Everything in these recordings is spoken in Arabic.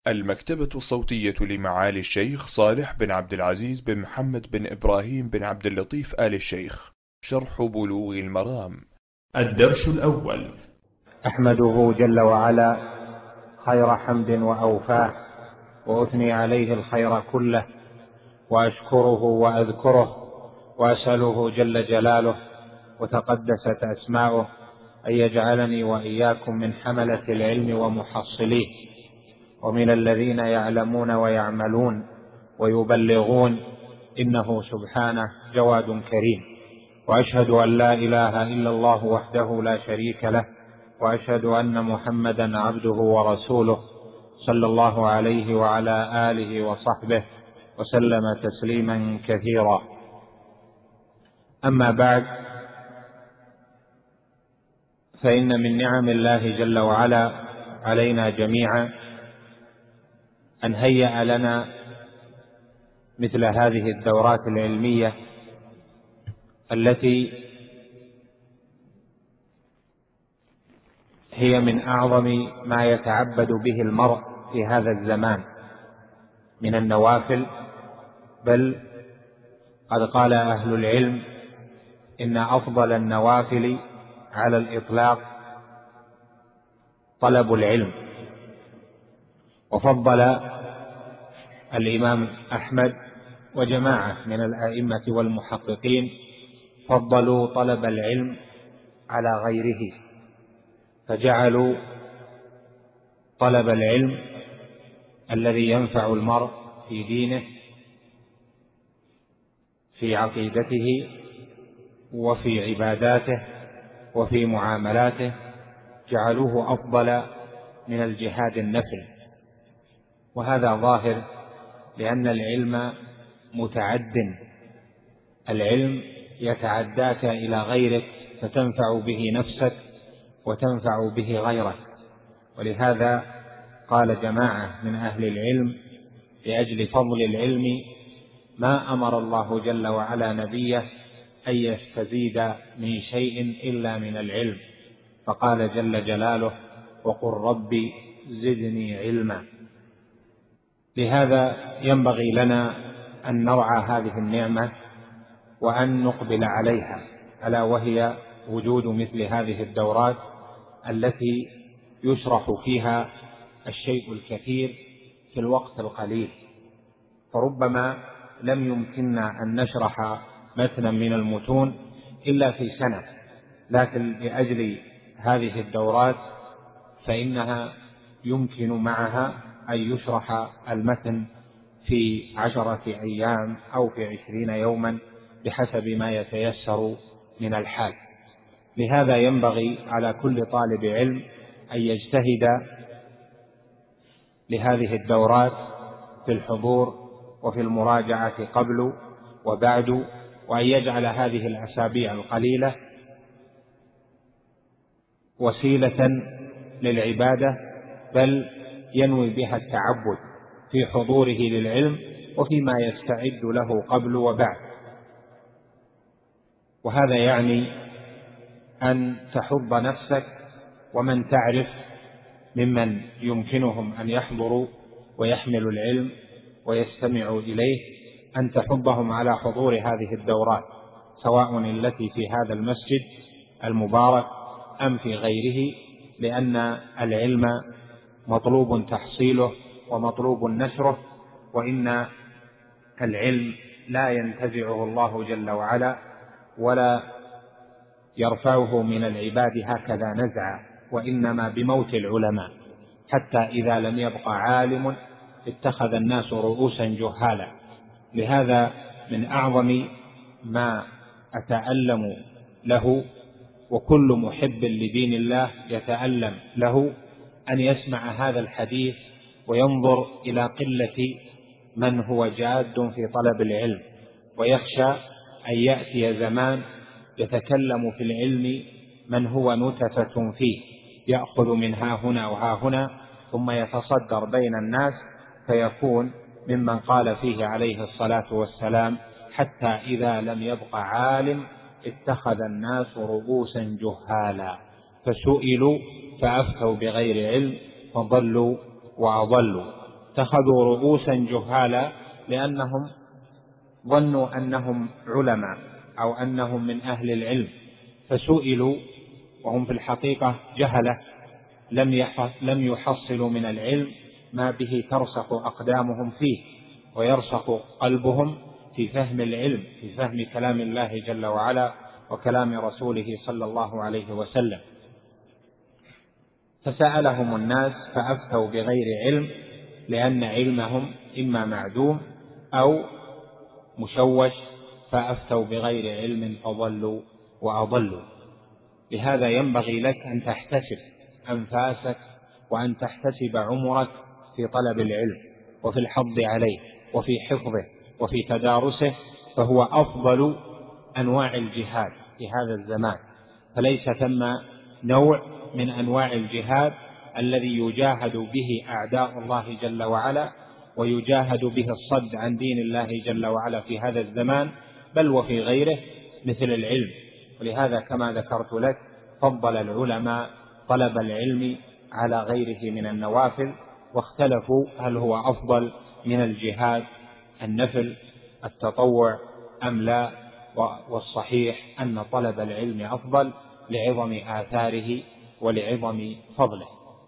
المكتبة الصوتية لمعالي الشيخ صالح بن عبد العزيز بن محمد بن إبراهيم بن عبد اللطيف آل الشيخ. شرح بلوغ المرام. الدرس الأول. أحمده جل وعلا خير حمد وأوفاه، وأثني عليه الخير كله، وأشكره وأذكره، وأسأله جل جلاله وتقدست أسماؤه أن يجعلني وإياكم من حملة العلم ومحصليه، ومن الذين يعلمون ويعملون ويبلغون، إنه سبحانه جواد كريم. وأشهد أن لا إله إلا الله وحده لا شريك له، وأشهد أن محمدا عبده ورسوله، صلى الله عليه وعلى آله وصحبه وسلم تسليما كثيرا. أما بعد، فإن من نعم الله جل وعلا علينا جميعا أن هيأ لنا مثل هذه الدورات العلمية التي هي من أعظم ما يتعبد به المرء في هذا الزمان من النوافل، بل قد قال أهل العلم إن أفضل النوافل على الإطلاق طلب العلم. وفضل الإمام أحمد وجماعة من الأئمة والمحققين فضلوا طلب العلم على غيره، فجعلوا طلب العلم الذي ينفع المرء في دينه، في عقيدته، وفي عباداته، وفي معاملاته، جعلوه أفضل من الجهاد النفل. وهذا ظاهر لأن العلم متعد، العلم يتعداك إلى غيرك فتنفع به نفسك وتنفع به غيرك. ولهذا قال جماعة من أهل العلم لأجل فضل العلم ما أمر الله جل وعلا نبيه أن يستزيد من شيء إلا من العلم، فقال جل جلاله: وقل رب زدني علما. لهذا ينبغي لنا أن نرعى هذه النعمة وأن نقبل عليها، ألا وهي وجود مثل هذه الدورات التي يشرح فيها الشيء الكثير في الوقت القليل. فربما لم يمكننا أن نشرح متنا من المتون إلا في سنة، لكن لأجل هذه الدورات فإنها يمكن معها أن يشرح المتن في 10 أيام أو في 20 يوما بحسب ما يتيسر من الحال. لهذا ينبغي على كل طالب علم أن يجتهد لهذه الدورات في الحضور وفي المراجعة قبل وبعد، وأن يجعل هذه الأسابيع القليلة وسيلة للعبادة، بل ينوي بها التعبد في حضوره للعلم وفيما يستعد له قبل وبعد. وهذا يعني أن تحض نفسك ومن تعرف ممن يمكنهم أن يحضروا ويحملوا العلم ويستمعوا إليه، أن تحضهم على حضور هذه الدورات، سواء التي في هذا المسجد المبارك أم في غيره، لأن العلم مطلوب تحصيله ومطلوب نشره، وإن العلم لا ينتزعه الله جل وعلا ولا يرفعه من العباد هكذا نزعا، وإنما بموت العلماء، حتى إذا لم يبق عالم اتخذ الناس رؤوسا جهالا. لهذا من أعظم ما أتألم له، وكل محب لدين الله يتألم له، أن يسمع هذا الحديث وينظر إلى قلة من هو جاد في طلب العلم، ويخشى أن يأتي زمان يتكلم في العلم من هو نتفة فيه، يأخذ من ها هنا وها هنا ثم يتصدر بين الناس، فيكون ممن قال فيه عليه الصلاة والسلام: حتى إذا لم يبق عالم اتخذ الناس رؤوسا جهالا، فسئلوا فأفتوا بغير علم فضلوا وأضلوا. اتخذوا رؤوسا جهالا لأنهم ظنوا أنهم علماء أو أنهم من أهل العلم، فسئلوا وهم في الحقيقة جهلة لم يحصلوا من العلم ما به ترسخ أقدامهم فيه ويرسخ قلبهم في فهم العلم، في فهم كلام الله جل وعلا وكلام رسوله صلى الله عليه وسلم. فسألهم الناس فأفتوا بغير علم، لأن علمهم إما معدوم أو مشوش، فأفتوا بغير علم فضلوا وأضلوا. لهذا ينبغي لك أن تحتسب أنفاسك وأن تحتسب عمرك في طلب العلم وفي الحض عليه وفي حفظه وفي تدارسه، فهو أفضل أنواع الجهاد في هذا الزمان. فليس ثم نوع من أنواع الجهاد الذي يجاهد به أعداء الله جل وعلا ويجاهد به الصد عن دين الله جل وعلا في هذا الزمان، بل وفي غيره مثل العلم. ولهذا كما ذكرت لك فضل العلماء طلب العلم على غيره من النوافل، واختلفوا هل هو أفضل من الجهاد النفل التطوع أم لا، والصحيح أن طلب العلم أفضل لعظم آثاره ولعظم فضله.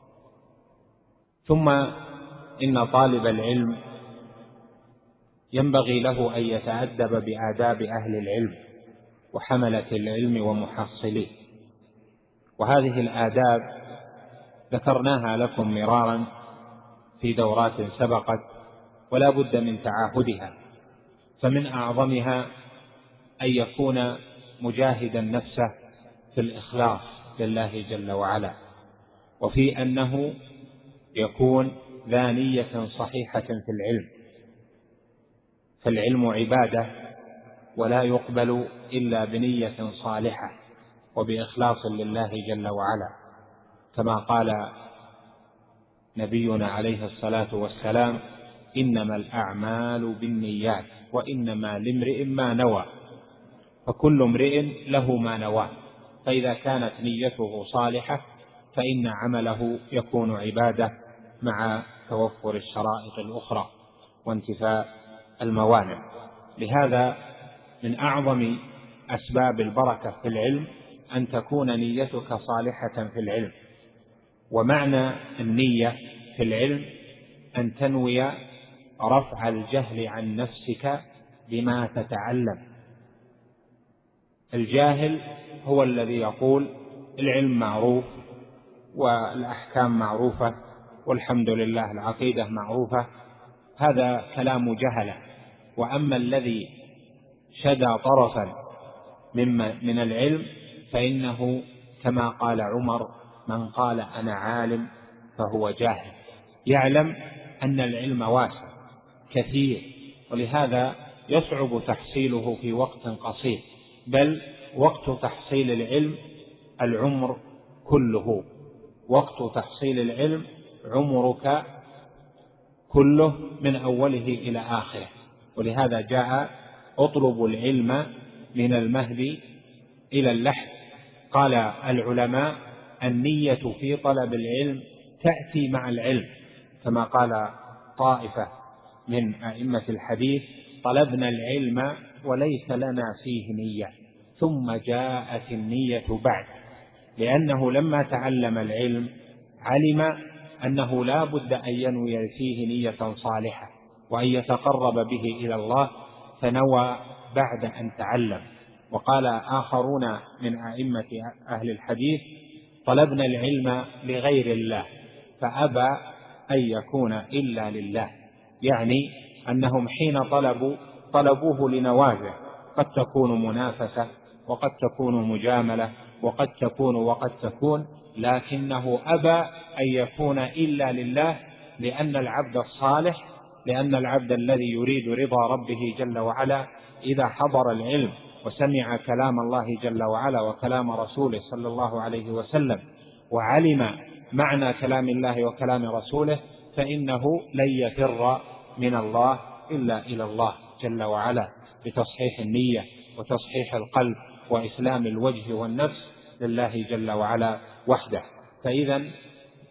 ثم إن طالب العلم ينبغي له أن يتأدب بآداب أهل العلم وحملة العلم ومحصليه، وهذه الآداب ذكرناها لكم مرارا في دورات سبقت ولا بد من تعاهدها. فمن أعظمها أن يكون مجاهدا نفسه في الإخلاص لله جل وعلا، وفي أنه يكون ذا نية صحيحة في العلم، فالعلم عبادة ولا يقبل إلا بنية صالحة وبإخلاص لله جل وعلا، كما قال نبينا عليه الصلاة والسلام: إنما الأعمال بالنيات وإنما لامرئ ما نوى، فكل امرئ له ما نوى. فإذا كانت نيته صالحة فإن عمله يكون عبادة مع توفر الشرائط الأخرى وانتفاء الموانع. لهذا من أعظم أسباب البركة في العلم أن تكون نيتك صالحة في العلم. ومعنى النية في العلم أن تنوي رفع الجهل عن نفسك بما تتعلم. الجاهل هو الذي يقول العلم معروف والأحكام معروفة والحمد لله العقيدة معروفة، هذا كلام جهلة. وأما الذي شدى طرفا من العلم فإنه كما قال عمر: من قال أنا عالم فهو جاهل. يعلم أن العلم واسع كثير، ولهذا يصعب تحصيله في وقت قصير، بل وقت تحصيل العلم العمر كله، وقت تحصيل العلم عمرك كله من أوله إلى آخره. ولهذا جاء: اطلب العلم من المهد إلى اللحد. قال العلماء: النية في طلب العلم تأتي مع العلم، كما قال طائفة من أئمة الحديث: طلبنا العلم وليس لنا فيه نية، ثم جاءت النية بعد. لأنه لما تعلم العلم علم أنه لا بد أن ينوي فيه نية صالحة وأن يتقرب به إلى الله، فنوى بعد أن تعلم. وقال آخرون من أئمة أهل الحديث: طلبنا العلم لغير الله فأبى أن يكون إلا لله. يعني أنهم حين طلبوه لنوازع، قد تكون منافسة وقد تكون مجاملة وقد تكون، لكنه أبى أن يكون إلا لله، لأن العبد الصالح، لأن العبد الذي يريد رضا ربه جل وعلا إذا حضر العلم وسمع كلام الله جل وعلا وكلام رسوله صلى الله عليه وسلم وعلم معنى كلام الله وكلام رسوله، فإنه لن يفر من الله إلا إلى الله جل وعلا، بتصحيح النية وتصحيح القلب وإسلام الوجه والنفس لله جل وعلا وحده. فإذا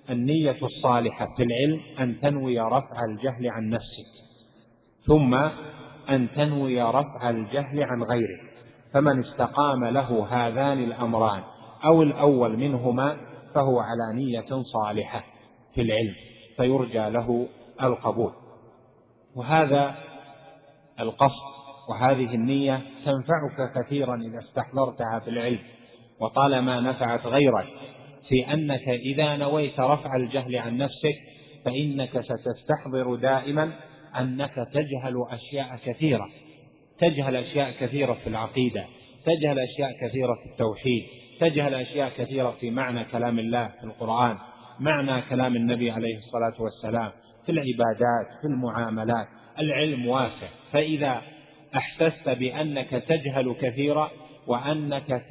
النية الصالحة في العلم أن تنوي رفع الجهل عن نفسك، ثم أن تنوي رفع الجهل عن غيرك. فمن استقام له هذان الأمران أو الأول منهما فهو على نية صالحة في العلم فيرجى له القبول. وهذا القصد وهذه النية تنفعك كثيرا إذا استحضرتها في العلم، وطالما نفعت غيرك في أنك إذا نويت رفع الجهل عن نفسك فإنك ستستحضر دائما أنك تجهل أشياء كثيرة، تجهل أشياء كثيرة في العقيدة، تجهل أشياء كثيرة في التوحيد، تجهل أشياء كثيرة في معنى كلام الله في القرآن، معنى كلام النبي عليه الصلاة والسلام، في العبادات، في المعاملات. العلم واسع، فإذا أحسست بأنك تجهل كثيرا وأنك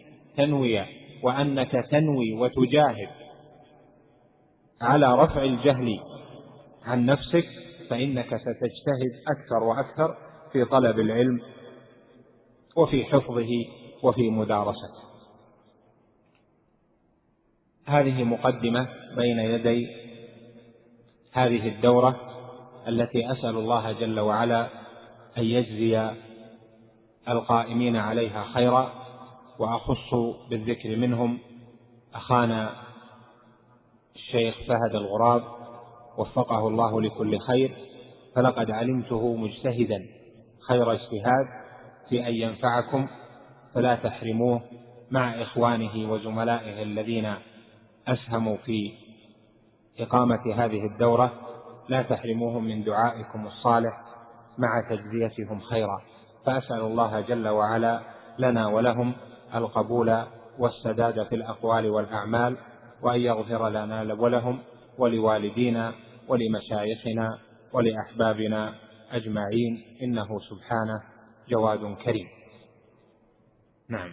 تنوي وتجاهد على رفع الجهل عن نفسك فإنك ستجتهد أكثر وأكثر في طلب العلم وفي حفظه وفي مدارسته. هذه مقدمة بين يدي هذه الدورة التي أسأل الله جل وعلا أن يجزي القائمين عليها خيرا، وأخص بالذكر منهم أخانا الشيخ فهد الغراب وفقه الله لكل خير، فلقد علمته مجتهدا خير اجتهاد في أن ينفعكم، فلا تحرموه مع إخوانه وزملائه الذين أسهموا في إقامة هذه الدورة، لا تحرموهم من دعائكم الصالح مع تجزيتهم خيرا. فأسأل الله جل وعلا لنا ولهم القبول والسداد في الأقوال والأعمال، وأن يغفر لنا ولهم ولوالدينا ولمشايخنا ولأحبابنا أجمعين، إنه سبحانه جواد كريم. نعم.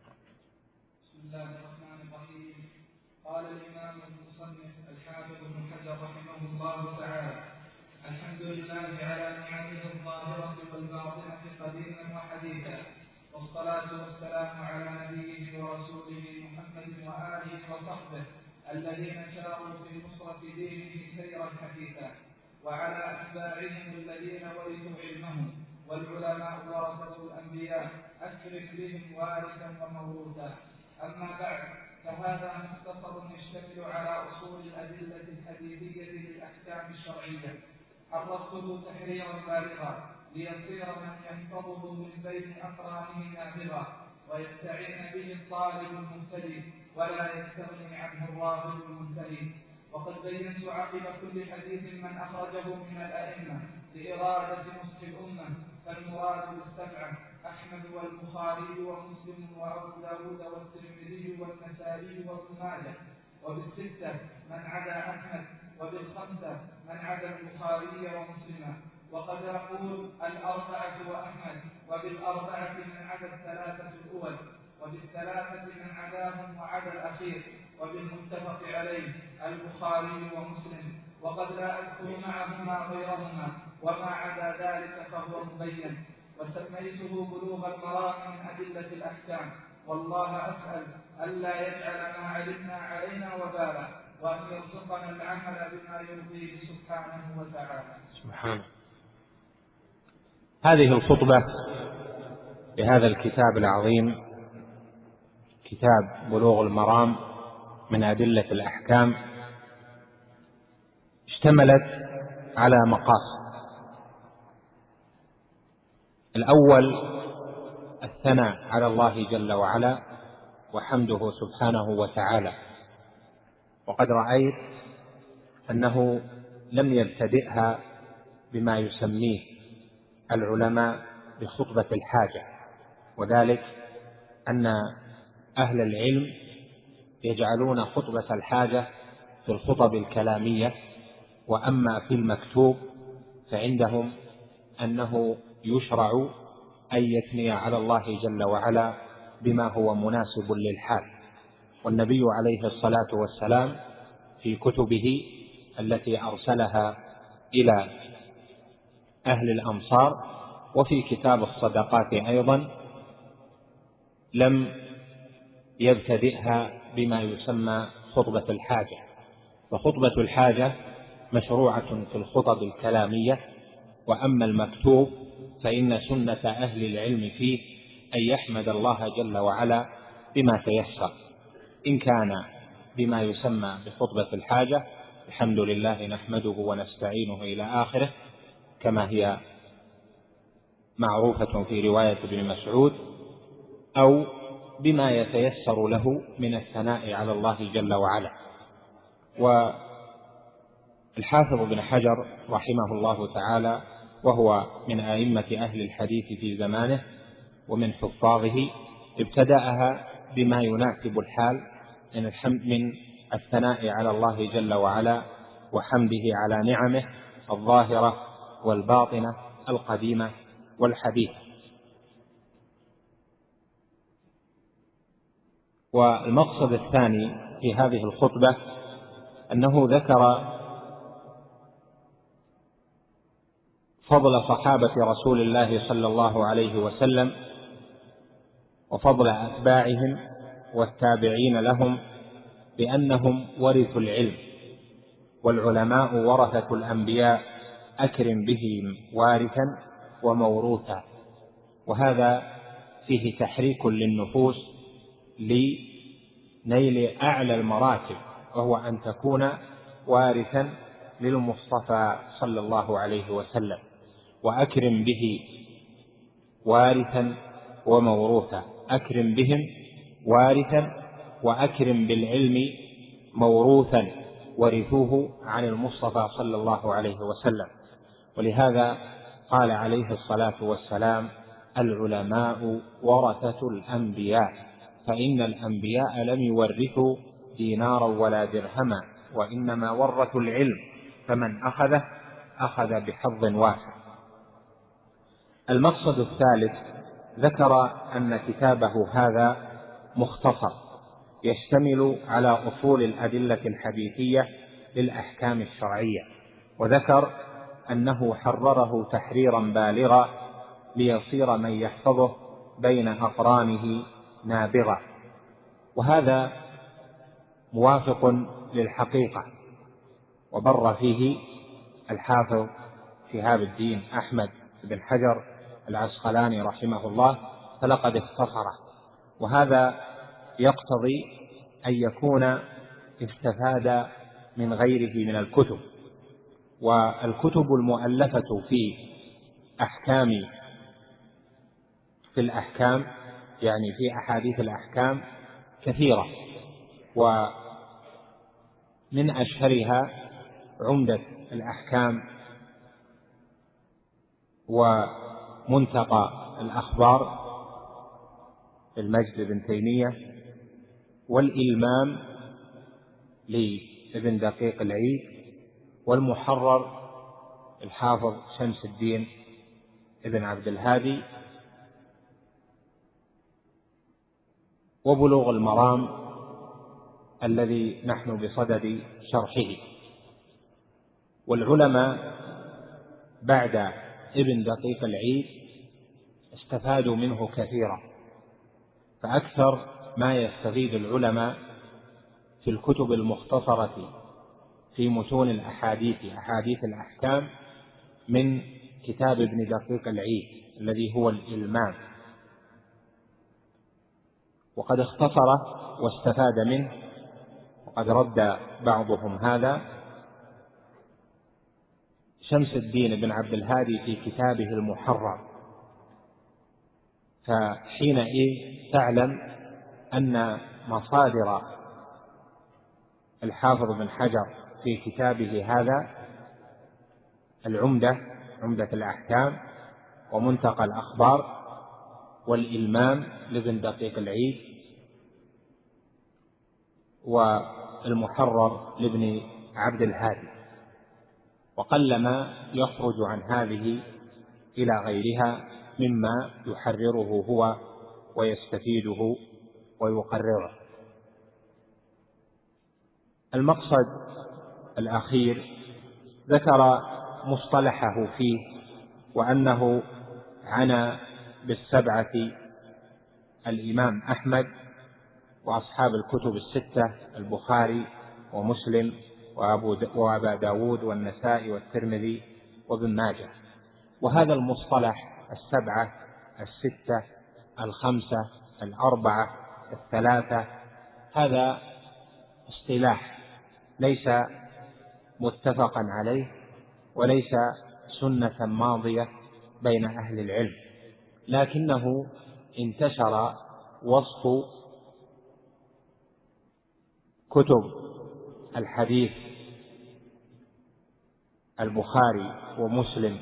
بسم الله الرحمن الرحيم. قال الإمام المصنف الحافظ ابن حجر رحمه الله تعالى: الحمد لله على نعمه الظاهرة والباطنة قديما وحديثا، والصلاة والسلام على نبيه ورسوله محمد وآله وصحبه الذين ساروا في نصرة دينه سيرا حثيثا، وعلى أتباعهم الذين ورثوا علمهم، والعلماء ورثة الأنبياء أكرم بهم وارثا وموروثا. أما بعد، فهذا مختصر يشتمل على أصول الأدلة الحديثية للأحكام الشرعية، حررته تحريرا بالغا ليصير من يحفظه من بين أقرانه نابغا، ويستعين به الطالب المبتدئ ولا يستغني عنه الراغب المنتهي. وقد بينت عقب كل حديث من أخرجه من الأئمة لإرادة نصح الأمة، فالمراد بالسبعة أحمد والبخاري ومسلم وأبو داود والترمذي والنسائي وابن ماجه، وبالستة من عدا أحمد، وبالخمسة من عدا البخاري ومسلم. وقد أقول الأربعة وأحمد، وبالأربعة من عدا الثلاثة الأول، وبالثلاثة من عداهم وعدا الأخير، وبالمتفق عليه البخاري ومسلم. وقد لا أذكر معهما غيرهما، وما عدا ذلك فهو مبين. وسميته بلوغ المرام من أدلة الأحكام، والله أسأل ألا يجعل ما علمنا علينا وبالا، وأن يرزقنا العمل بما يرضيه سبحانه وتعالى. سبحانه. هذه الخطبة لهذا الكتاب العظيم، كتاب بلوغ المرام من أدلة الأحكام، اشتملت على مقاصد. الأول الثناء على الله جل وعلا وحمده سبحانه وتعالى، وقد رأيت أنه لم يبتدئها بما يسميه العلماء بخطبة الحاجة، وذلك أن أهل العلم يجعلون خطبة الحاجة في الخطب الكلامية، وأما في المكتوب فعندهم أنه يشرع أن يثني على الله جل وعلا بما هو مناسب للحال. والنبي عليه الصلاة والسلام في كتبه التي أرسلها إلى أهل الأمصار وفي كتاب الصدقات أيضا لم يبتدئها بما يسمى خطبة الحاجة، فخطبة الحاجة مشروعة في الخطب الكلامية، وأما المكتوب فإن سنة أهل العلم فيه أن يحمد الله جل وعلا بما تيسر، إن كان بما يسمى بخطبة الحاجة الحمد لله نحمده ونستعينه إلى آخره كما هي معروفة في رواية ابن مسعود، أو بما يتيسر له من الثناء على الله جل وعلا. والحافظ ابن حجر رحمه الله تعالى وهو من أئمة أهل الحديث في زمانه ومن حفاظه ابتدأها بما يناسب الحال من الثناء على الله جل وعلا وحمده على نعمه الظاهرة والباطنة القديمة والحديثة. والمقصد الثاني في هذه الخطبة أنه ذكر فضل صحابة رسول الله صلى الله عليه وسلم وفضل أتباعهم والتابعين لهم بأنهم ورثوا العلم، والعلماء ورثة الأنبياء أكرم بهم وارثا وموروثا. وهذا فيه تحريك للنفوس لنيل أعلى المراتب، وهو أن تكون وارثا للمصطفى صلى الله عليه وسلم، وأكرم به وارثا وموروثا، أكرم بهم وارثا وأكرم بالعلم موروثا ورثوه عن المصطفى صلى الله عليه وسلم. ولهذا قال عليه الصلاة والسلام العلماء ورثة الأنبياء، فإن الأنبياء لم يورثوا دينارا ولا درهما، وإنما ورثوا العلم، فمن أخذه أخذ بحظ واسع. المقصد الثالث ذكر أن كتابه هذا مختصر يشتمل على أصول الأدلة الحديثية للأحكام الشرعية، وذكر أنه حرره تحريرا بالغا ليصير من يحفظه بين أقرانه نابغا، وهذا موافق للحقيقة. وبر فيه الحافظ شهاب الدين أحمد بن حجر العسقلاني رحمه الله، فلقد اختصره، وهذا يقتضي أن يكون استفاد من غيره من الكتب. والكتب المؤلفة في الأحكام يعني في أحاديث الأحكام كثيرة، ومن أشهرها عمدة الأحكام ومنتقى الأخبار المجد بن تيمية، والإلمام لابن دقيق العيد، والمحرر الحافظ شمس الدين ابن عبد الهادي، وبلوغ المرام الذي نحن بصدد شرحه. والعلماء بعد ابن دقيق العيد استفادوا منه كثيرا، فأكثر ما يستفيد العلماء في الكتب المختصرة في متون أحاديث الأحكام من كتاب ابن دقيق العيد الذي هو الإلمام، وقد اختصره واستفاد منه، وقد رد بعضهم هذا. شمس الدين بن عبد الهادي في كتابه المحرر، فحينئذ تعلم أن مصادر الحافظ بن حجر في كتابه هذا عمدة الأحكام، ومنتقى الأخبار، والإلمام لابن دقيق العيد، والمحرر لابن عبد الهادي، وقلما يخرج عن هذه إلى غيرها مما يحرره هو ويستفيده ويقرره. المقصد الأخير ذكر مصطلحه فيه، وأنه عنى بالسبعة الإمام أحمد وأصحاب الكتب الستة البخاري ومسلم وأبا داود والنسائي والترمذي وابن ماجه. وهذا المصطلح 7 6 5 4 3 هذا اصطلاح ليس متفقا عليه وليس سنة ماضية بين أهل العلم، لكنه انتشر وسط كتب الحديث البخاري ومسلم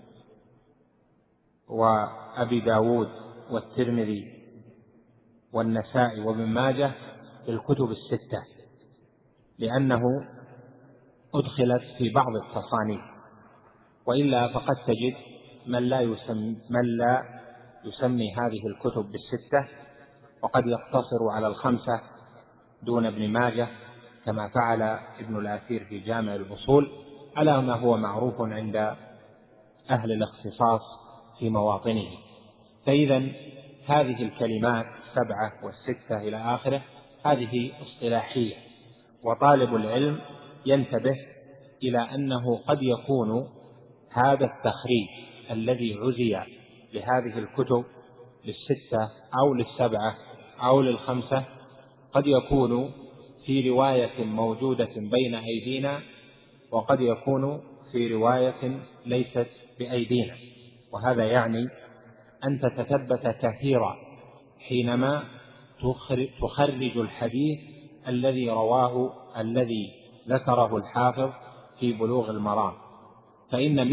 وأبي داود والترمذي والنسائي وابن ماجه في الكتب 6، لأنه أدخلت في بعض التصانيف، وإلا فقد تجد من لا يسمي هذه الكتب ب6 وقد يقتصر على 5 دون ابن ماجه، كما فعل ابن الأثير في جامع الأصول على ما هو معروف عند أهل الاختصاص في مواطنه. فإذا هذه الكلمات 7 و6 إلى آخره هذه اصطلاحية، وطالب العلم ينتبه إلى أنه قد يكون هذا التخريج الذي عزي لهذه الكتب لل6 أو لل7 أو لل5 قد يكون في رواية موجودة بين أيدينا، وقد يكون في رواية ليست بأيدينا، وهذا يعني أن تتثبت كثيرا حينما تخرج الحديث الذي ذكره الحافظ في بلوغ المرام. فإن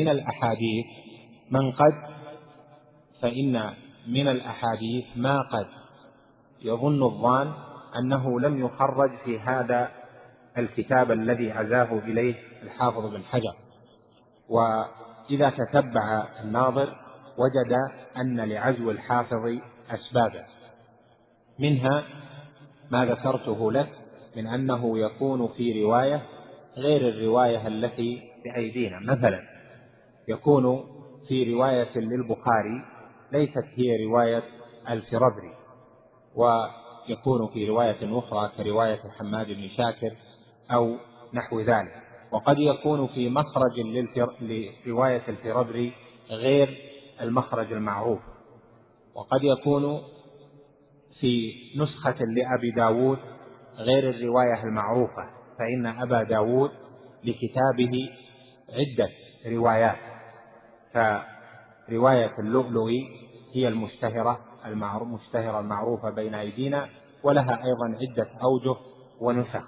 من الأحاديث ما قد يظن الظان أنه لم يخرج في هذا الكتاب الذي عزاه إليه الحافظ بن حجر، وإذا تتبع الناظر وجد أن لعزو الحافظ أسبابا، منها ما ذكرته لك من أنه يكون في رواية غير الرواية التي بأيدينا. مثلا يكون في رواية للبخاري ليست هي رواية الفربري، ويكون في رواية أخرى كرواية حماد بن شاكر أو نحو ذلك. وقد يكون في مخرج لرواية الفربري غير المخرج المعروف، وقد يكون في نسخة لأبي داود غير الرواية المعروفة، فإن أبا داود لكتابه عدة روايات، فرواية اللؤلؤي هي المشتهرة المعروفة بين أيدينا، ولها أيضا عدة أوجه ونسخ.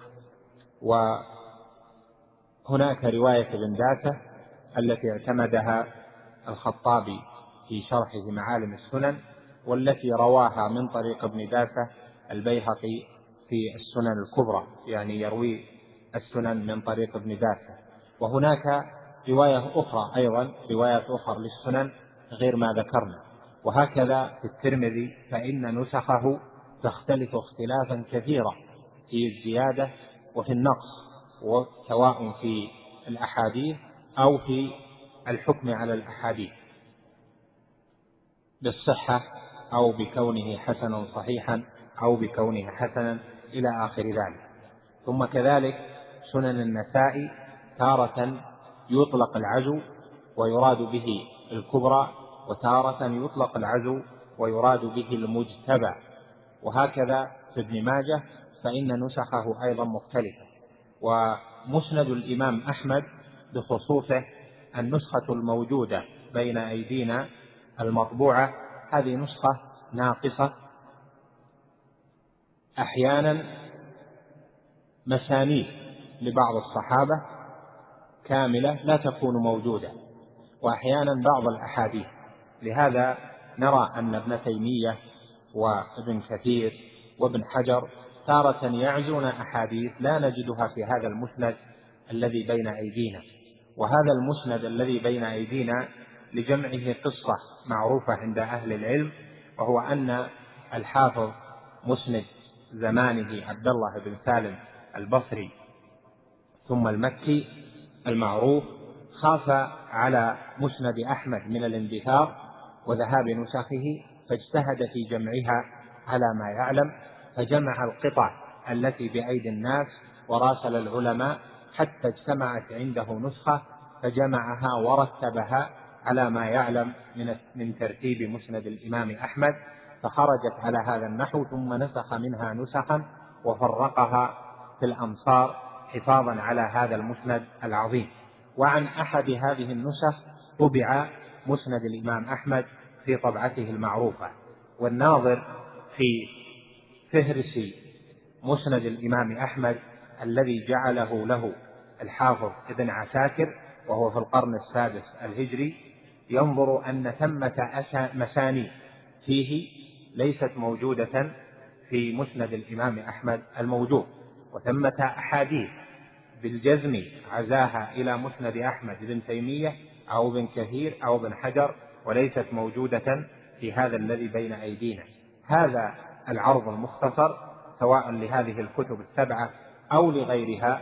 وهناك رواية ابن داسة التي اعتمدها الخطابي في شرحه معالم السنن، والتي رواها من طريق ابن داسة البيهقي في السنن الكبرى، يعني يروي السنن من طريق ابن داسة. وهناك رواية أخرى أيضا روايات أخرى للسنن غير ما ذكرنا. وهكذا في الترمذي فإن نسخه تختلف اختلافا كثيرا في الزيادة وفي النقص، سواء في الأحاديث أو في الحكم على الأحاديث بالصحة أو بكونه حسنا صحيحا أو بكونه حسنا إلى آخر ذلك. ثم كذلك سنن النسائي تارة يطلق العزو ويراد به الكبرى، وتارة يطلق العزو ويراد به المجتبى. وهكذا في ابن ماجه فإن نسخه أيضا مختلفة. ومسند الإمام أحمد بخصوصه النسخة الموجودة بين أيدينا المطبوعة هذه نسخة ناقصة، أحيانا مسانيد لبعض الصحابة كاملة لا تكون موجودة، وأحيانا بعض الأحاديث. لهذا نرى أن ابن تيمية وابن كثير وابن حجر تارة يعزون أحاديث لا نجدها في هذا المسند الذي بين أيدينا. وهذا المسند الذي بين أيدينا لجمعه قصة معروفة عند أهل العلم، وهو أن الحافظ مسند زمانه عبد الله بن سالم البصري ثم المكي المعروف خاف على مسند أحمد من الاندثار وذهاب نسخه، فاجتهد في جمعها على ما يعلم، فجمع القطع التي بأيدي الناس وراسل العلماء حتى اجتمعت عنده نسخة فجمعها ورتبها على ما يعلم من ترتيب مسند الإمام أحمد، فخرجت على هذا النحو، ثم نسخ منها نسخا وفرقها في الأمصار حفاظا على هذا المسند العظيم. وعن أحد هذه النسخ طبع مسند الإمام أحمد في طبعته المعروفة. والناظر في فهرس مسند الإمام أحمد الذي جعله له الحافظ ابن عساكر وهو في القرن السادس الهجري ينظر أن ثمة مسانيد فيه ليست موجودة في مسند الإمام أحمد الموجود، وثمة أحاديث بالجزم عزاها إلى مسند أحمد بن تيمية أو بن كثير أو بن حجر، وليست موجودة في هذا الذي بين أيدينا. هذا العرض المختصر سواء لهذه الكتب السبعة أو لغيرها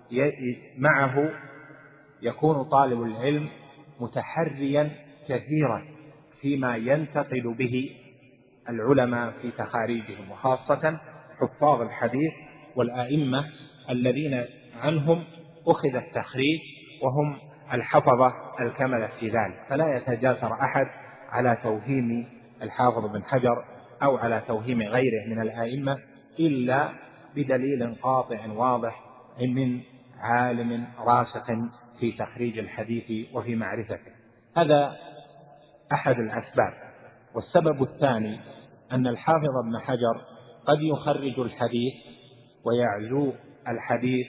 معه يكون طالب العلم متحريا كثيرا فيما ينتقل به العلماء في تخاريجهم، وخاصة حفاظ الحديث والأئمة الذين عنهم أخذ التخريج وهم الحفظة الكملة في ذلك، فلا يتجاسر أحد على توهيم الحافظ بن حجر أو على توهيم غيره من الأئمة إلا بدليل قاطع واضح من عالم راسخ في تخريج الحديث وفي معرفته. هذا أحد الأسباب. والسبب الثاني أن الحافظ ابن حجر قد يخرج الحديث ويعزو الحديث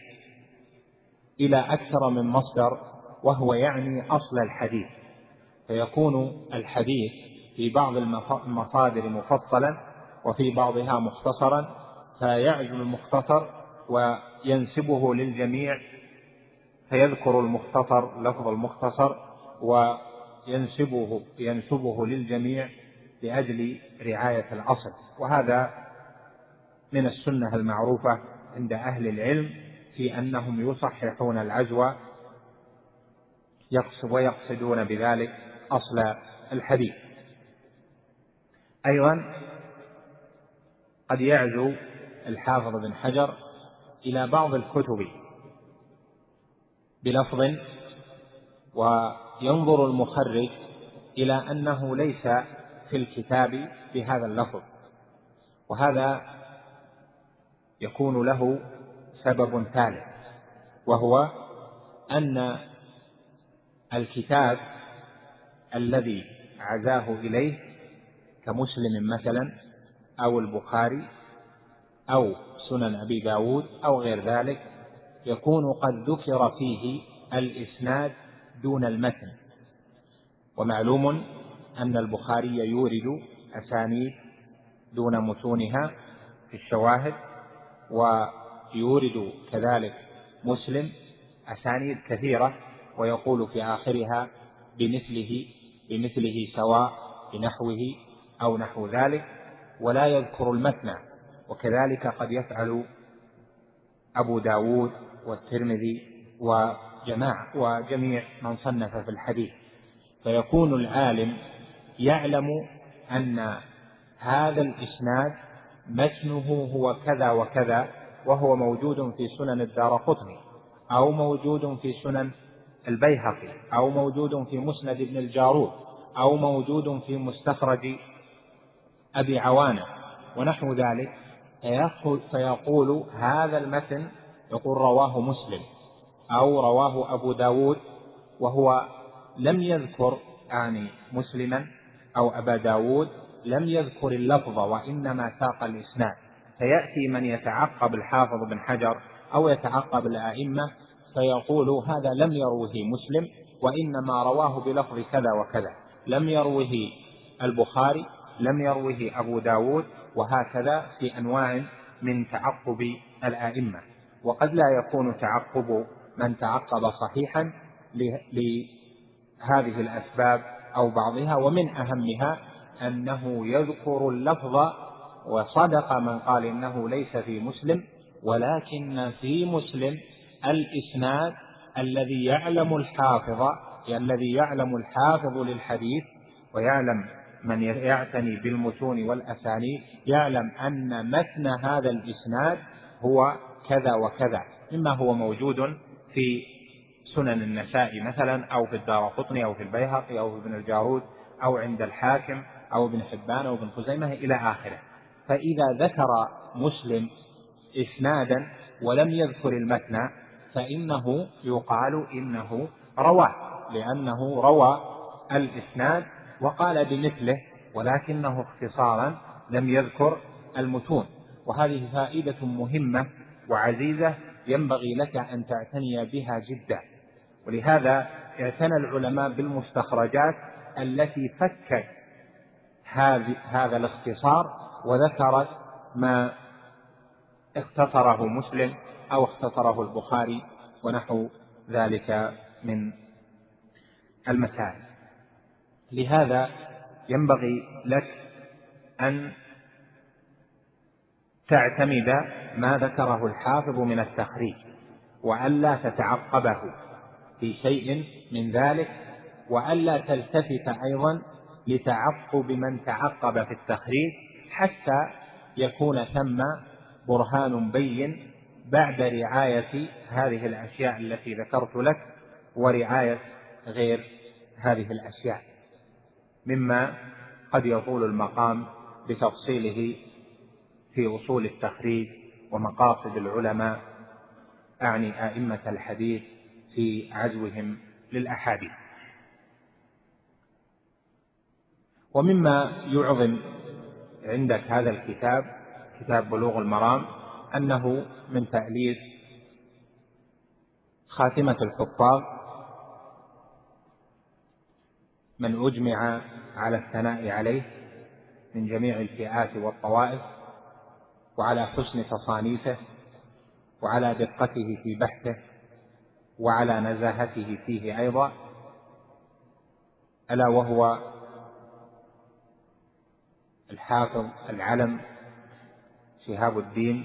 إلى أكثر من مصدر، وهو يعني أصل الحديث، فيكون الحديث في بعض المصادر مفصلا وفي بعضها مختصرا، فيعزو المختصر وينسبه للجميع، فيذكر المختصر لفظ المختصر وينسبه للجميع لأجل رعاية الأصل. وهذا من السنة المعروفة عند أهل العلم في أنهم يصححون العزو ويقصدون بذلك أصل الحديث. أيضا قد يعزو الحافظ بن حجر إلى بعض الكتب بلفظ وينظر المخرج إلى أنه ليس في الكتاب بهذا اللفظ، وهذا يكون له سبب ثالث، وهو أن الكتاب الذي عزاه إليه كمسلم مثلا أو البخاري أو سنن أبي داود أو غير ذلك يكون قد ذكر فيه الإسناد دون المتن. ومعلوم أن البخاري يورد أسانيد دون متونها في الشواهد، ويورد كذلك مسلم أسانيد كثيرة ويقول في آخرها بمثله سواء بنحوه أو نحو ذلك، ولا يذكر المتن. وكذلك قد يفعل أبو داود والترمذي وجميع من صنف في الحديث. فيكون العالم يعلم أن هذا الإسناد متنه هو كذا وكذا، وهو موجود في سنن الدارقطني أو موجود في سنن البيهقي أو موجود في مسند ابن الجارود أو موجود في مستخرج أبي عوانة ونحو ذلك، فيقول هذا المتن يقول رواه مسلم أو رواه أبو داود، وهو لم يذكر يعني مسلما أو أبا داود لم يذكر اللفظ وإنما ساق الإسناد. فيأتي من يتعقب الحافظ بن حجر أو يتعقب الأئمة فيقول هذا لم يروه مسلم وإنما رواه بلفظ كذا وكذا، لم يروه البخاري، لم يروه أبو داود، وهكذا في أنواع من تعقب الأئمة. وقد لا يكون تعقب من تعقب صحيحا لهذه الأسباب أو بعضها، ومن أهمها أنه يذكر اللفظ، وصدق من قال إنه ليس في مسلم، ولكن في مسلم الإسناد الذي يعلم الحافظ للحديث، ويعلم من يعتني بالمتون والأسانيد يعلم أن متن هذا الإسناد هو كذا وكذا، مما هو موجود في سنن النسائي مثلا، أو في الدارقطني، أو في البيهقي، أو في ابن الجارود، أو عند الحاكم، أو ابن حبان، أو ابن خزيمة إلى آخره. فإذا ذكر مسلم إسنادا ولم يذكر المتن فإنه يقال إنه رواه، لأنه روى الإسناد وقال بمثله ولكنه اختصارا لم يذكر المتون. وهذه فائدة مهمة وعزيزة ينبغي لك أن تعتني بها جدا. ولهذا اعتنى العلماء بالمستخرجات التي فكت هذا الاختصار وذكرت ما اختصره مسلم أو اختصره البخاري ونحو ذلك من المسائل. لهذا ينبغي لك أن تعتمد ما ذكره الحافظ من التخريج، وألا تتعقبه في شيء من ذلك، وألا تلتفت أيضا لتعقب من تعقب في التخريج، حتى يكون ثم برهان بين بعد رعاية هذه الأشياء التي ذكرت لك ورعاية غير هذه الأشياء، مما قد يطول المقام بتفصيله في أصول التخريج ومقاصد العلماء، أعني أئمة الحديث في عزوهم للأحاديث. ومما يعظم عندك هذا الكتاب، كتاب بلوغ المرام، أنه من تأليف خاتمة الحفاظ من أجمع على الثناء عليه من جميع الفئات والطوائف، وعلى حسن تصانيفه، وعلى دقته في بحثه، وعلى نزاهته فيه أيضا، ألا وهو الحافظ العلم شهاب الدين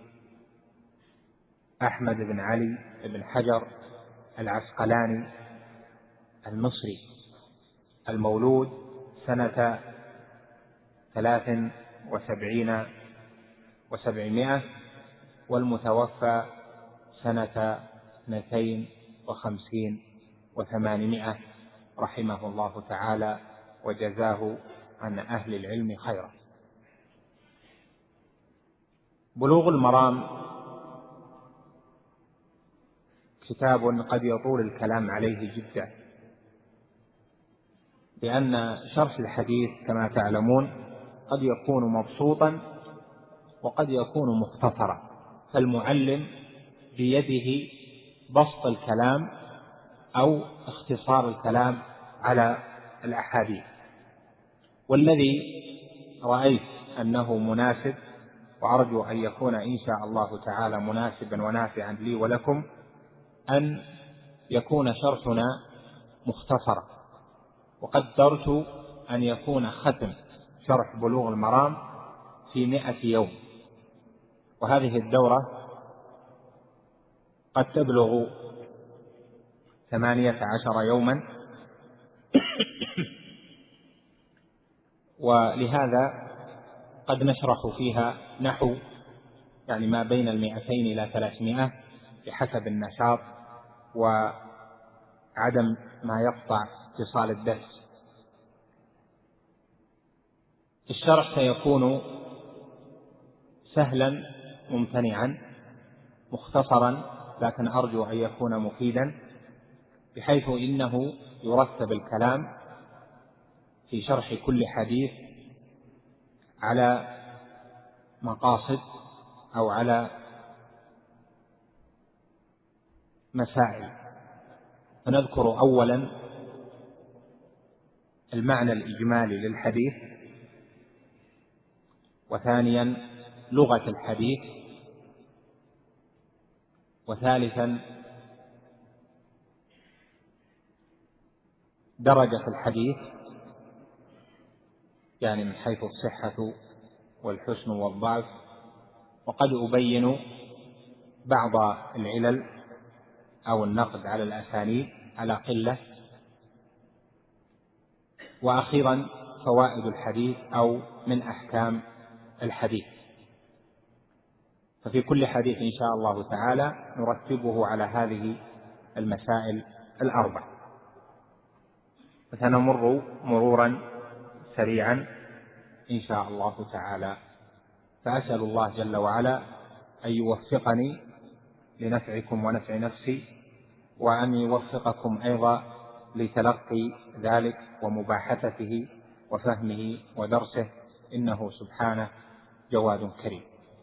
أحمد بن علي بن حجر العسقلاني المصري، المولود سنة 73 و700، والمتوفى سنة 52 و800، رحمه الله تعالى وجزاه عن أهل العلم خيرا. بلوغ المرام كتاب قد يطول الكلام عليه جدا، لأن شرح الحديث كما تعلمون قد يكون مبسوطا وقد يكون مختصرا، فالمعلم بيده بسط الكلام أو اختصار الكلام على الأحاديث. والذي رأيت أنه مناسب، وأرجو أن يكون إن شاء الله تعالى مناسبا ونافعا لي ولكم، أن يكون شرحنا مختصرا. وقدرت أن يكون ختم شرح بلوغ المرام في 100 يوم، وهذه الدورة قد تبلغ 18 يوما، ولهذا قد نشرح فيها نحو ما بين 200 إلى 300 بحسب النشاط وعدم ما يقطع اتصال الدرس. الشرح سيكون سهلا ممتنعا مختصرا، لكن أرجو أن يكون مفيدا، بحيث إنه يرتب الكلام في شرح كل حديث على مقاصد أو على مسائل. فنذكر أولا المعنى الإجمالي للحديث، وثانيا لغة الحديث، وثالثا درجة الحديث من حيث الصحة والحسن والضعف، وقد أبين بعض العلل أو النقد على الأسانيد على قلة، وأخيرا فوائد الحديث أو من أحكام الحديث. ففي كل حديث إن شاء الله تعالى نرتبه على هذه المسائل الأربع. فسنمر مرورا سريعا إن شاء الله تعالى، فأسأل الله جل وعلا أن يوفقني لنفعكم ونفع نفسي، وأن يوفقكم أيضا لتلقي ذلك ومباحثته وفهمه ودرسه، إنه سبحانه جواد كريم.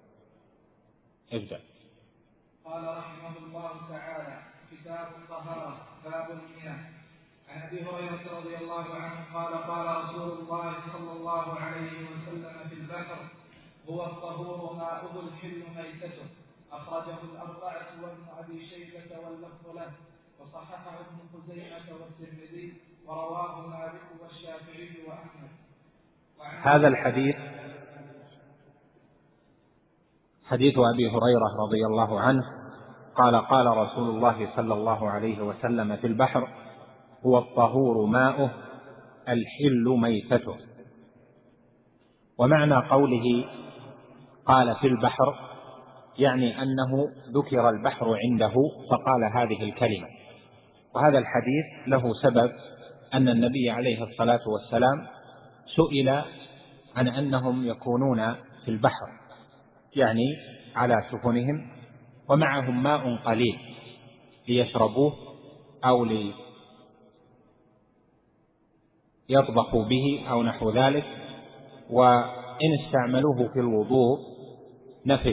ابدأ. قال رحمه الله تعالى: كتاب الطهارة، باب المياه. عن ابي هريره رضي الله عنه قال: قال رسول الله صلى الله عليه وسلم في البحر: هو الطهور ماؤه الحل ميتته. اخرجه الاربعه وابن ابي شيبه واللفظ له، وصححه ابن خزيمه والترمذي، ورواه مالك والشافعي واحمد. هذا الحديث حديث ابي هريره رضي الله عنه قال: قال رسول الله صلى الله عليه وسلم في البحر: هو الطهور ماؤه الحل ميتته. ومعنى قوله قال في البحر يعني أنه ذكر البحر عنده فقال هذه الكلمة. وهذا الحديث له سبب، أن النبي عليه الصلاة والسلام سئل عن أنهم يكونون في البحر، يعني على سفنهم، ومعهم ماء قليل ليشربوه أو ليطبخوا به أو نحو ذلك، وإن استعملوه في الوضوء نفس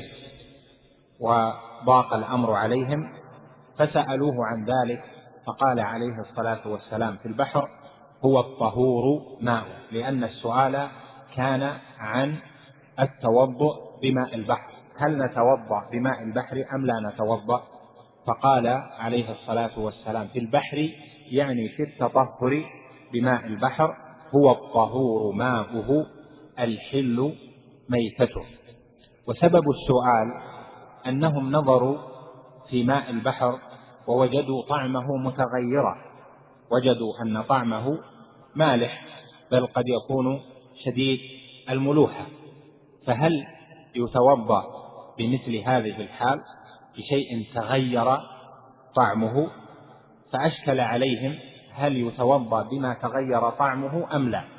وضاق الأمر عليهم، فسألوه عن ذلك فقال عليه الصلاة والسلام في البحر: هو الطهور ماؤه، لأن السؤال كان عن التوضؤ بماء البحر، هل نتوضأ بماء البحر أم لا نتوضأ؟ فقال عليه الصلاة والسلام في البحر يعني في التطهر بماء البحر: هو الطهور ماؤه الحل ميتته. وسبب السؤال أنهم نظروا في ماء البحر ووجدوا طعمه متغيرا، وجدوا أن طعمه مالح، بل قد يكون شديد الملوحة، فهل يتوضأ بمثل هذه الحال بشيء تغير طعمه؟ فأشكل عليهم هل يتوضأ بما تغير طعمه أم لا.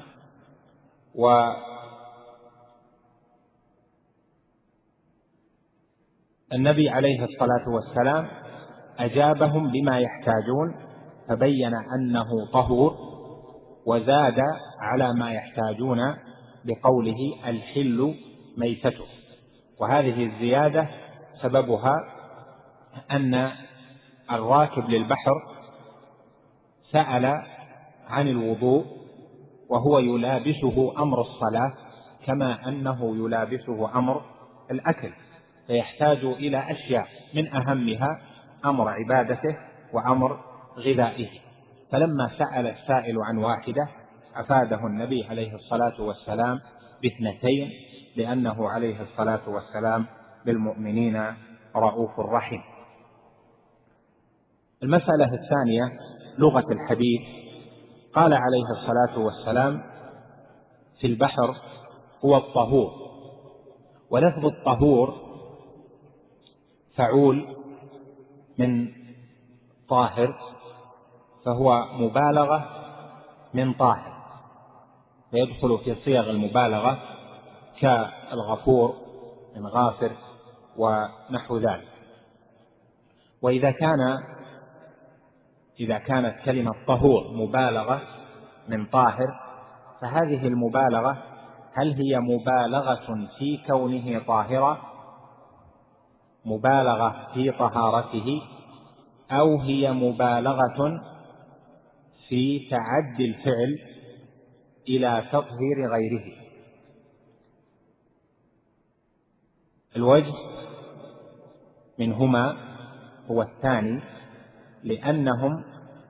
والنبي عليه الصلاة والسلام أجابهم بما يحتاجون، فبين أنه طهور، وزاد على ما يحتاجون بقوله الحل ميتته. وهذه الزيادة سببها أن الراكب للبحر سأل عن الوضوء وهو يلابسه أمر الصلاة كما أنه يلابسه أمر الأكل، فيحتاج إلى أشياء من أهمها أمر عبادته وأمر غذائه. فلما سأل السائل عن واحدة أفاده النبي عليه الصلاة والسلام باثنتين، لأنه عليه الصلاة والسلام بالمؤمنين رؤوف رحيم. المسألة الثانية لغة الحديث. قال عليه الصلاة والسلام في البحر: هو الطهور. ولفظ الطهور فعول من طاهر، فهو مبالغة من طاهر، فيدخل في صيغ المبالغة كالغفور من غافر ونحو ذلك. وإذا كانت كلمة طهور مبالغة من طاهر، فهذه المبالغة هل هي مبالغة في كونه طاهرا، مبالغة في طهارته، أو هي مبالغة في تعدي الفعل إلى تطهير غيره؟ الوجه منهما هو الثاني، لأنهم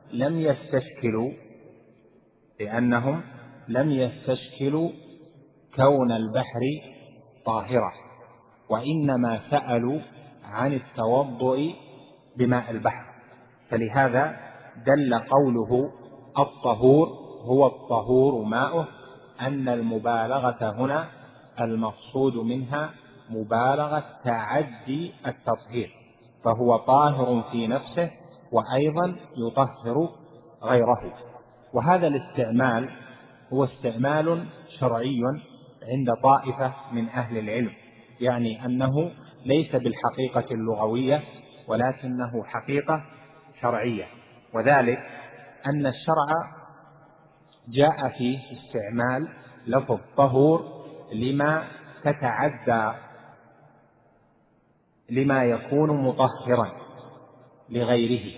لم يستشكلوا كون البحر طاهرا، وإنما سألوا عن التوضؤ بماء البحر. فلهذا دل قوله الطهور هو الطهور ماؤه أن المبالغة هنا المقصود منها مبالغة تعدي التطهير، فهو طاهر في نفسه وأيضا يطهر غيره. وهذا الاستعمال هو استعمال شرعي عند طائفة من أهل العلم، يعني أنه ليس بالحقيقة اللغوية ولكنه حقيقة شرعية، وذلك أن الشرع جاء فيه استعمال لفظ طهور لما يكون مطهرا لغيره،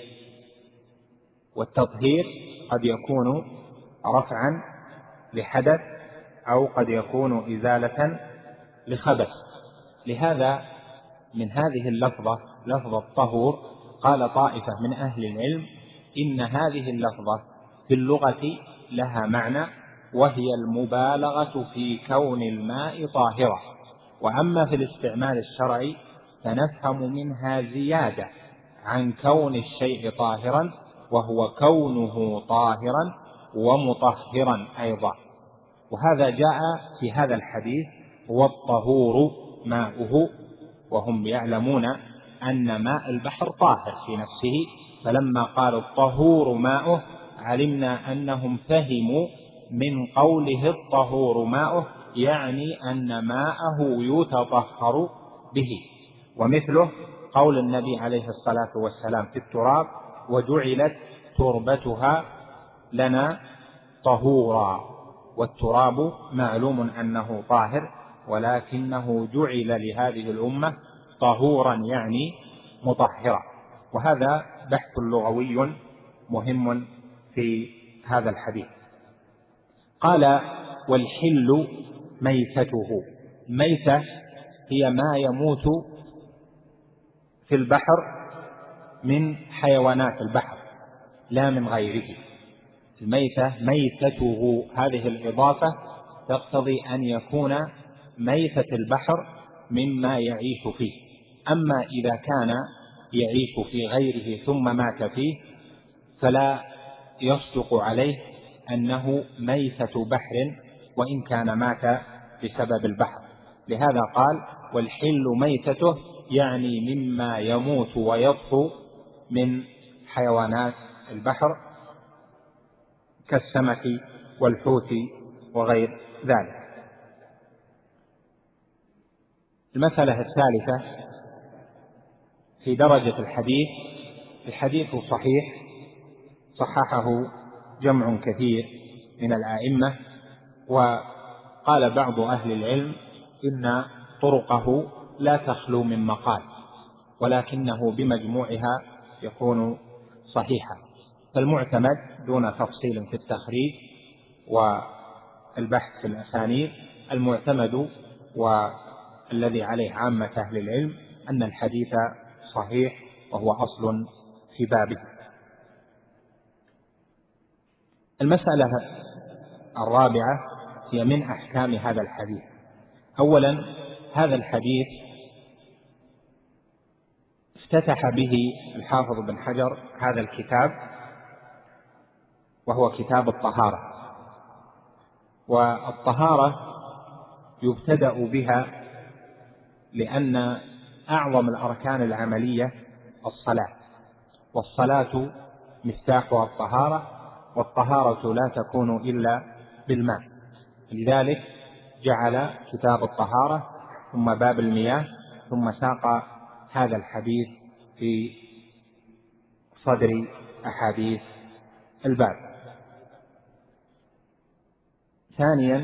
والتطهير قد يكون رفعا لحدث أو قد يكون إزالة لخبث. لهذا من هذه اللفظة، لفظ الطهور، قال طائفة من أهل العلم إن هذه اللفظة في اللغة لها معنى، وهي المبالغة في كون الماء طاهرا. وأما في الاستعمال الشرعي فنفهم منها زيادة عن كون الشيء طاهرا، وهو كونه طاهرا ومطهرا أيضا. وهذا جاء في هذا الحديث: والطهور ماؤه، وهم يعلمون أن ماء البحر طاهر في نفسه، فلما قالوا الطهور ماؤه علمنا أنهم فهموا من قوله الطهور ماؤه يعني أن ماءه يتطهر به. ومثله قول النبي عليه الصلاة والسلام في التراب: وجعلت تربتها لنا طهورا. والتراب معلوم أنه طاهر، ولكنه جعل لهذه الأمة طهورا يعني مطهرا. وهذا بحث لغوي مهم في هذا الحديث. قال: والحل ميتته. ميتة هي ما يموت في البحر من حيوانات البحر لا من غيره. الميتة ميتته، هذه الإضافة تقتضي أن يكون ميتة البحر مما يعيش فيه. أما إذا كان يعيش في غيره ثم مات فيه فلا يصدق عليه أنه ميتة بحر وإن كان مات بسبب البحر. لهذا قال: والحل ميتته، يعني مما يموت ويطفو من حيوانات البحر كالسمك والحوت وغير ذلك. المسألة الثالثة في درجة الحديث: الحديث صحيح، صححه جمع كثير من الأئمة، وقال بعض أهل العلم إن طرقه لا تخلو من مقال، ولكنه بمجموعها يكون صحيحا. فالمعتمد دون تفصيل في التخريج والبحث في الأسانيد، المعتمد والذي عليه عامة أهل العلم أن الحديث صحيح، وهو أصل في بابه. المسألة الرابعة هي من أحكام هذا الحديث. أولا، هذا الحديث افتتح به الحافظ بن حجر هذا الكتاب، وهو كتاب الطهارة. والطهارة يبتدأ بها لأن أعظم الأركان العملية الصلاة، والصلاة مفتاحها الطهارة، والطهارة لا تكون إلا بالماء. لذلك جعل كتاب الطهارة ثم باب المياه ثم ساق هذا الحديث في صدر أحاديث الباب. ثانيا،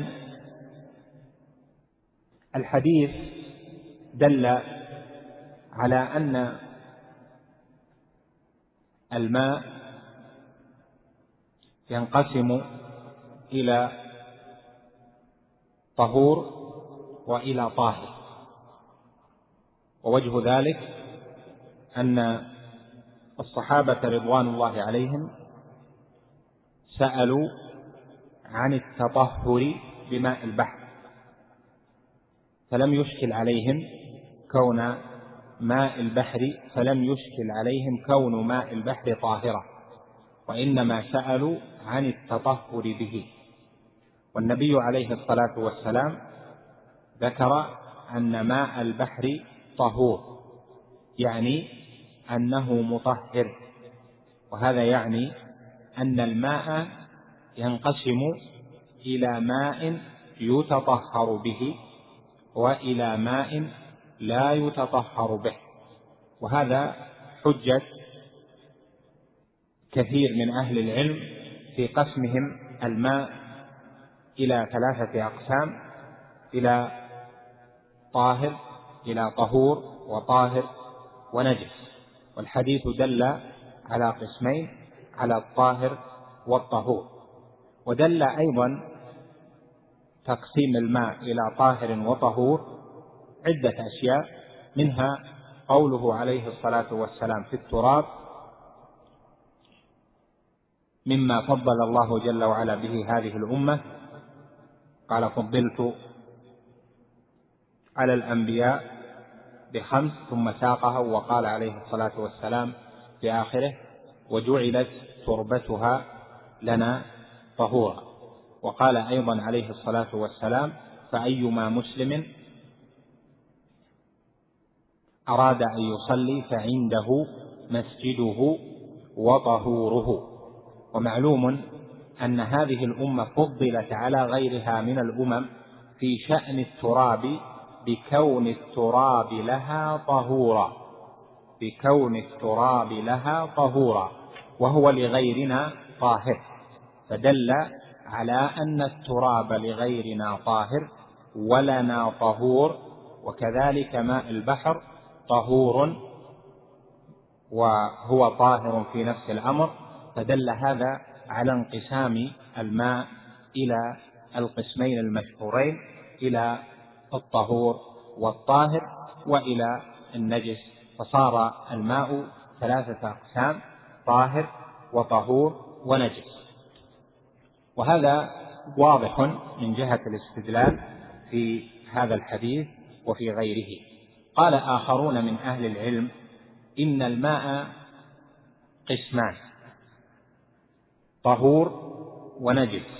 الحديث دل على أن الماء ينقسم إلى طهور وإلى طاهر. ووجه ذلك أن الصحابة رضوان الله عليهم سألوا عن التطهر بماء البحر، فلم يشكل عليهم كون ماء البحر طاهرا، وإنما سألوا عن التطهر به. والنبي عليه الصلاة والسلام ذكر أن ماء البحر طهور، يعني أنه مطهر، وهذا يعني أن الماء ينقسم إلى ماء يتطهر به وإلى ماء لا يتطهر به. وهذا حجة كثير من أهل العلم في قسمهم الماء إلى 3 أقسام: إلى طاهر، إلى طهور، وطاهر ونجس. والحديث دل على قسمين: على الطاهر والطهور. ودل أيضا تقسيم الماء إلى طاهر وطهور عدة أشياء، منها قوله عليه الصلاة والسلام في التراب: مما فضل الله جل وعلا به هذه الأمة، قال: فضلت على الأنبياء ب5، ثم ساقها وقال عليه الصلاة والسلام في آخره: وجعلت تربتها لنا طهورا. وقال أيضا عليه الصلاة والسلام: فأيما مسلم أراد أن يصلي فعنده مسجده وطهوره. ومعلوم أن هذه الأمة فضلت على غيرها من الأمم في شأن التراب بكون التراب لها طهورا، بكون التراب لها طهورا، وهو لغيرنا طاهر، فدل على أن التراب لغيرنا طاهر ولنا طهور. وكذلك ماء البحر طهور وهو طاهر في نفس الأمر، فدل هذا على انقسام الماء إلى القسمين المشهورين: إلى الطهور والطاهر وإلى النجس. فصار الماء 3 أقسام: طاهر وطهور ونجس. وهذا واضح من جهة الاستدلال في هذا الحديث وفي غيره. قال آخرون من أهل العلم: إن الماء قسمان: طهور ونجس.